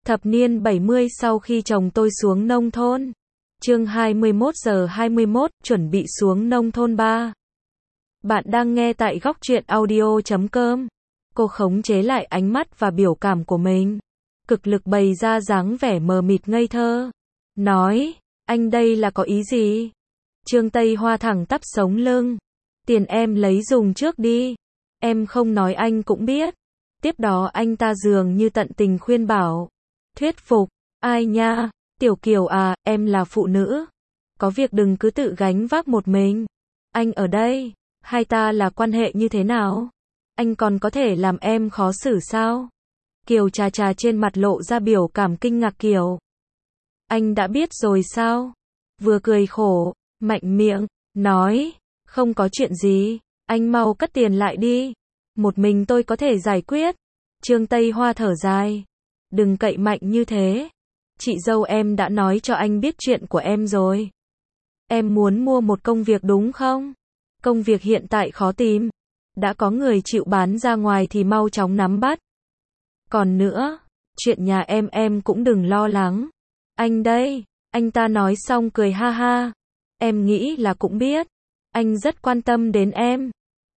Thập niên 70 sau khi chồng tôi xuống nông thôn. Chương 21 giờ 21, chuẩn bị xuống nông thôn 3. Bạn đang nghe tại góc truyện audio.com. Cô khống chế lại ánh mắt và biểu cảm của mình. Cực lực bày ra dáng vẻ mờ mịt ngây thơ. Nói, anh đây là có ý gì? Trương Tây Hoa thẳng tắp sống lưng. Tiền em lấy dùng trước đi. Em không nói anh cũng biết. Tiếp đó anh ta dường như tận tình khuyên bảo. Thuyết phục, ai nha, Tiểu Kiều à, em là phụ nữ. Có việc đừng cứ tự gánh vác một mình. Anh ở đây, hai ta là quan hệ như thế nào? Anh còn có thể làm em khó xử sao? Kiều trà trà trên mặt lộ ra biểu cảm kinh ngạc kiểu. Anh đã biết rồi sao? Vừa cười khổ, mạnh miệng, nói, không có chuyện gì, anh mau cất tiền lại đi. Một mình tôi có thể giải quyết. Trương Tây Hoa thở dài. Đừng cậy mạnh như thế. Chị dâu em đã nói cho anh biết chuyện của em rồi. Em muốn mua một công việc đúng không? Công việc hiện tại khó tìm. Đã có người chịu bán ra ngoài thì mau chóng nắm bắt. Còn nữa, chuyện nhà em cũng đừng lo lắng. Anh đây, anh ta nói xong cười ha ha. Em nghĩ là cũng biết. Anh rất quan tâm đến em.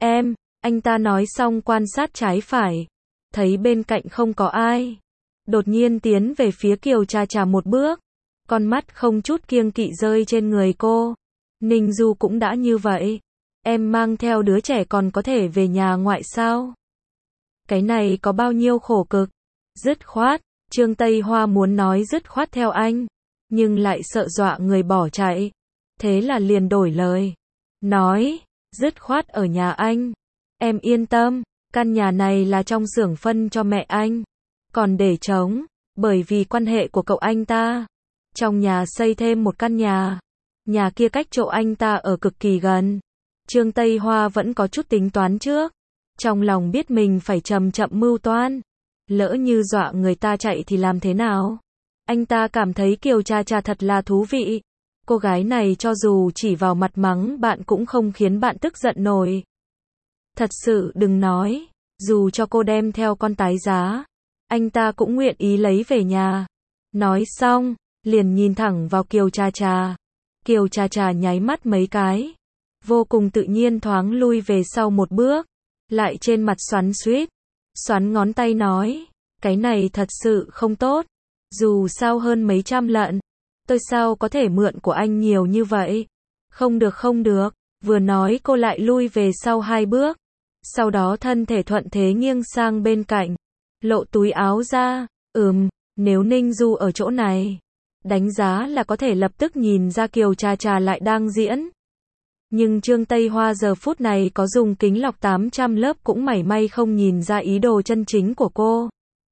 Anh ta nói xong quan sát trái phải. Thấy bên cạnh không có ai. Đột nhiên tiến về phía Kiều trà trà một bước. Con mắt không chút kiêng kỵ rơi trên người cô. Ninh Du cũng đã như vậy. Em mang theo đứa trẻ còn có thể về nhà ngoại sao? Cái này có bao nhiêu khổ cực? Dứt khoát, Trương Tây Hoa muốn nói dứt khoát theo anh. Nhưng lại sợ dọa người bỏ chạy. Thế là liền đổi lời. Nói, dứt khoát ở nhà anh. Em yên tâm, căn nhà này là trong xưởng phân cho mẹ anh. Còn để trống, bởi vì quan hệ của cậu anh ta. Trong nhà xây thêm một căn nhà. Nhà kia cách chỗ anh ta ở cực kỳ gần. Trương Tây Hoa vẫn có chút tính toán trước. Trong lòng biết mình phải chậm chậm mưu toan. Lỡ như dọa người ta chạy thì làm thế nào? Anh ta cảm thấy Kiều trà trà thật là thú vị. Cô gái này cho dù chỉ vào mặt mắng bạn cũng không khiến bạn tức giận nổi. Thật sự đừng nói, dù cho cô đem theo con tái giá, anh ta cũng nguyện ý lấy về nhà. Nói xong, liền nhìn thẳng vào Kiều trà trà. Kiều trà trà nháy mắt mấy cái. Vô cùng tự nhiên thoáng lui về sau một bước. Lại trên mặt xoắn xuýt. Xoắn ngón tay nói. Cái này thật sự không tốt. Dù sao hơn mấy trăm lận. Tôi sao có thể mượn của anh nhiều như vậy? Không được không được. Vừa nói cô lại lui về sau hai bước. Sau đó thân thể thuận thế nghiêng sang bên cạnh. Lộ túi áo ra. Nếu Ninh Du ở chỗ này. Đánh giá là có thể lập tức nhìn ra Kiều trà trà lại đang diễn. Nhưng Trương Tây Hoa giờ phút này có dùng kính lọc 800 lớp cũng mảy may không nhìn ra ý đồ chân chính của cô.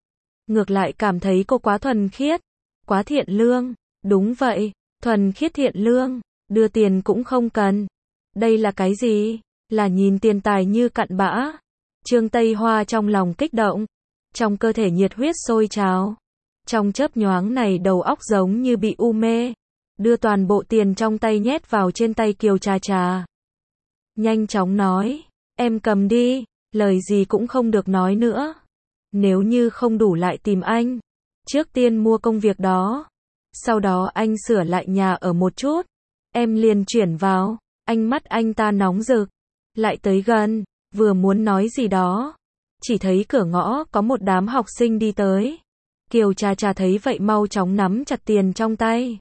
Ngược lại cảm thấy cô quá thuần khiết, quá thiện lương. Đúng vậy, thuần khiết thiện lương, đưa tiền cũng không cần. Đây là cái gì? Là nhìn tiền tài như cặn bã. Trương Tây Hoa trong lòng kích động, trong cơ thể nhiệt huyết sôi trào. Trong chớp nhoáng này đầu óc giống như bị u mê. Đưa toàn bộ tiền trong tay nhét vào trên tay Kiều trà trà. Nhanh chóng nói, em cầm đi, lời gì cũng không được nói nữa. Nếu như không đủ lại tìm anh. Trước tiên mua công việc đó. Sau đó anh sửa lại nhà ở một chút. Em liền chuyển vào. Ánh mắt anh ta nóng rực. Lại tới gần, vừa muốn nói gì đó. Chỉ thấy cửa ngõ có một đám học sinh đi tới. Kiều trà trà thấy vậy mau chóng nắm chặt tiền trong tay.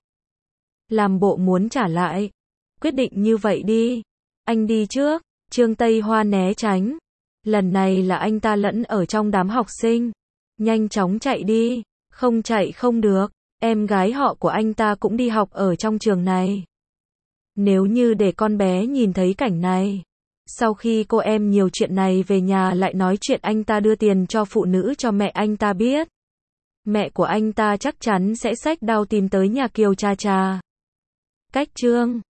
Làm bộ muốn trả lại. Quyết định như vậy đi. Anh đi trước. Trương Tây Hoa né tránh. Lần này là anh ta lẫn ở trong đám học sinh. Nhanh chóng chạy đi. Không chạy không được. Em gái họ của anh ta cũng đi học ở trong trường này. Nếu như để con bé nhìn thấy cảnh này. Sau khi cô em nhiều chuyện này về nhà lại nói chuyện anh ta đưa tiền cho phụ nữ cho mẹ anh ta biết. Mẹ của anh ta chắc chắn sẽ xách đao tìm tới nhà Kiều trà trà. Cách chương